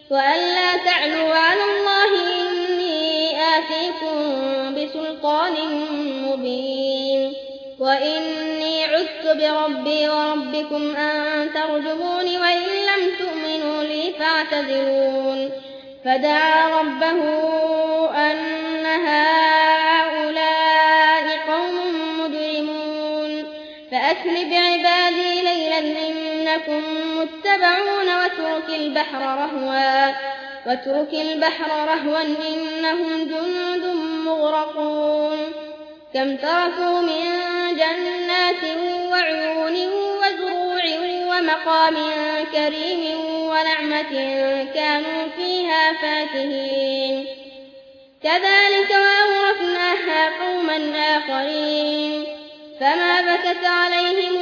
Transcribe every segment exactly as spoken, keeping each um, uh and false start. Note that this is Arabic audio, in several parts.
وألا تعلوا على الله إني آتيكم بسلطان مبين وإني عذت بربي وربكم أن ترجمون وإن لم تؤمنوا لي فاعتذرون فدعا ربه أن هؤلاء قوم مجرمون فأسر بعبادي ليلا إنكم متبعون واترك البحر رهوا واترك البحر رهوا إنهم جند مغرقون كم تركوا من جنات وعيون وزروع ومقام كريم ونعمة كانوا فيها فاكهين كذلك وأورثناها قوما آخرين فما بكت عليهم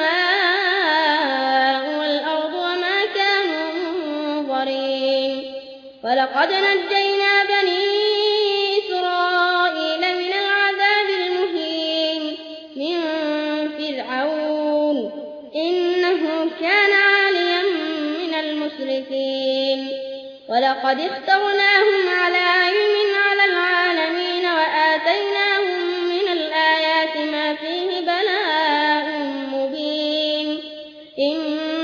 السماء والأرض وما كانوا منظرين ولقد نجينا بني إسرائيل من العذاب المهين من فرعون إنه كان عاليا من المسرفين ولقد اخترناهم على علم على العالمين وآتيناهم من الآيات ما فيه بلاء مبين إن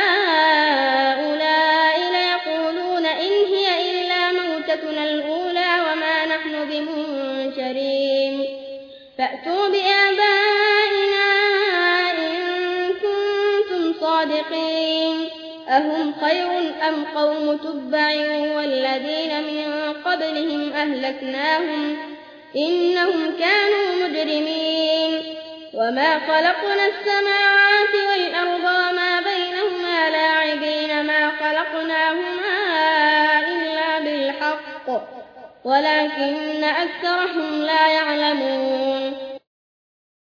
هؤلاء ليقولون إن هي إلا موتتنا الأولى وما نحن بمنشرين فأتوا بآبائنا إن كنتم صادقين أهم خير أم قوم تبع والذين من قبلهم أهلكناهم إنهم كانوا مجرمين وما خلقنا السماوات والأرض وما بينهما لاعبين ما خلقناهما إلا بالحق ولكن أكثرهم لا يعلمون